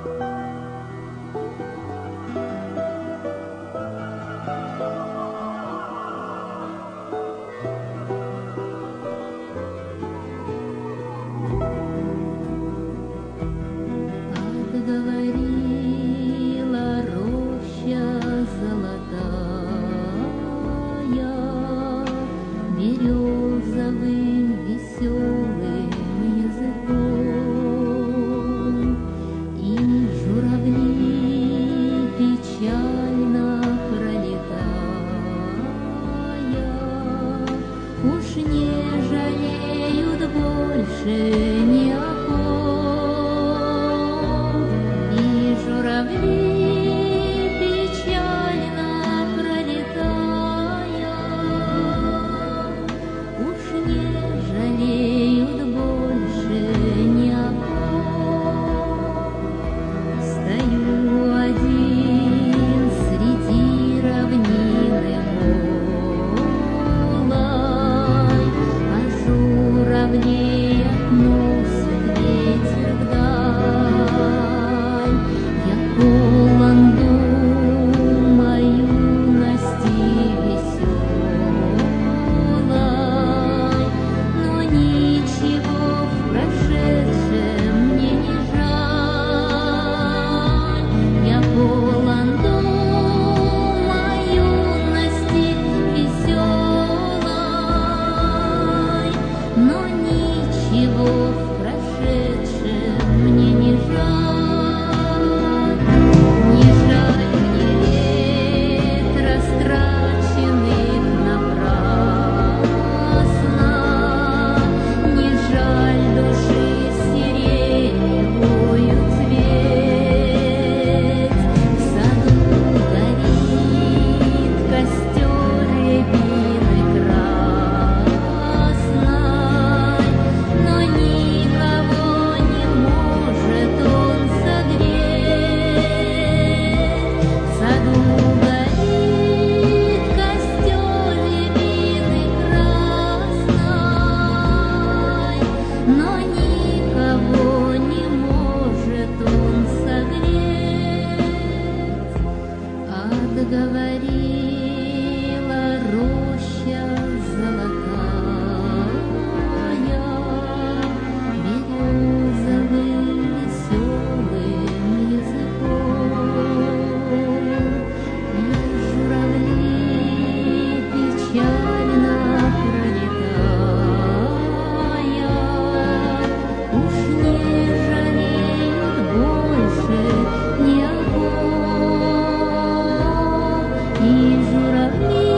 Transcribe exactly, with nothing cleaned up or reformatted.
Говорила роща золотая березовым веселым языком, и журавли печально пролетая уж не жалеют больше ни о ком. Журавли печально пролетая уж не жалеют больше ни о ком. Стою один среди равнины голой, а журавлей относит ветер вдаль. Полон думой юности веселой, но ничего в прошедшем мне не жаль. Я полон думой юности веселой, но ничего в прошедшем мне не жаль. Но никого не может он согреть. Отговорила роща золотая березовым веселым языком, и журавли печально пролетая уж не жалеют больше ни о ком. И журавли